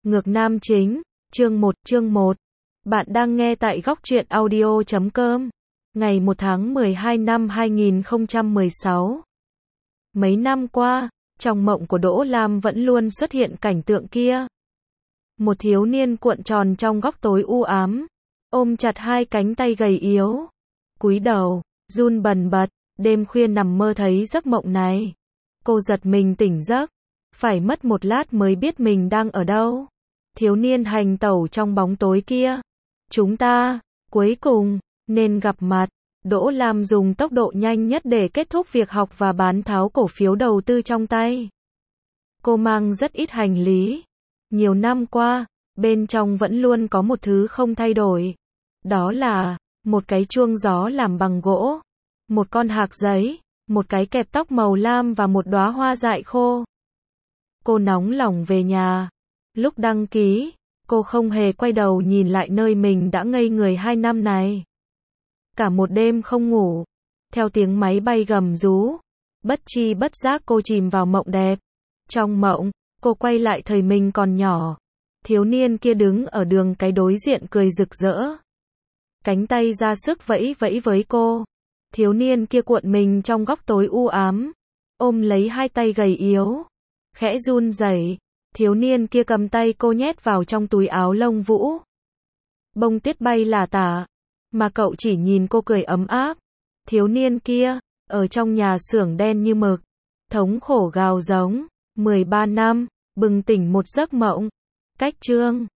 Ngược Nam Chính, chương 1. Bạn đang nghe tại góc truyện audio.com. Ngày 1 tháng 12 năm 2016. Mấy năm qua, trong mộng của Đỗ Lam vẫn luôn xuất hiện cảnh tượng kia. Một thiếu niên cuộn tròn trong góc tối u ám, ôm chặt hai cánh tay gầy yếu, cúi đầu, run bần bật. Đêm khuya nằm mơ thấy giấc mộng này. Cô giật mình tỉnh giấc, phải mất một lát mới biết mình đang ở đâu. Thiếu niên hành tẩu trong bóng tối kia. Chúng ta, cuối cùng, nên gặp mặt. Đỗ Lam dùng tốc độ nhanh nhất để kết thúc việc học và bán tháo cổ phiếu đầu tư trong tay. Cô mang rất ít hành lý. Nhiều năm qua, bên trong vẫn luôn có một thứ không thay đổi. Đó là, một cái chuông gió làm bằng gỗ, một con hạc giấy, một cái kẹp tóc màu lam và một đóa hoa dại khô. Cô nóng lòng về nhà. Lúc đăng ký, cô không hề quay đầu nhìn lại nơi mình đã ngây người 2 năm này. Cả một đêm không ngủ, theo tiếng máy bay gầm rú, bất tri bất giác cô chìm vào mộng đẹp. Trong mộng, cô quay lại thời mình còn nhỏ. Thiếu niên kia đứng ở đường cái đối diện cười rực rỡ. Cánh tay ra sức vẫy vẫy với cô. Thiếu niên kia cuộn mình trong góc tối u ám, ôm lấy hai tay gầy yếu, khẽ run rẩy. Thiếu niên kia cầm tay cô nhét vào trong túi áo lông vũ. Bông tuyết bay lả tả, mà cậu chỉ nhìn cô cười ấm áp. Thiếu niên kia, ở trong nhà xưởng đen như mực, thống khổ gào giống. 13 năm, bừng tỉnh một giấc mộng. Cách chương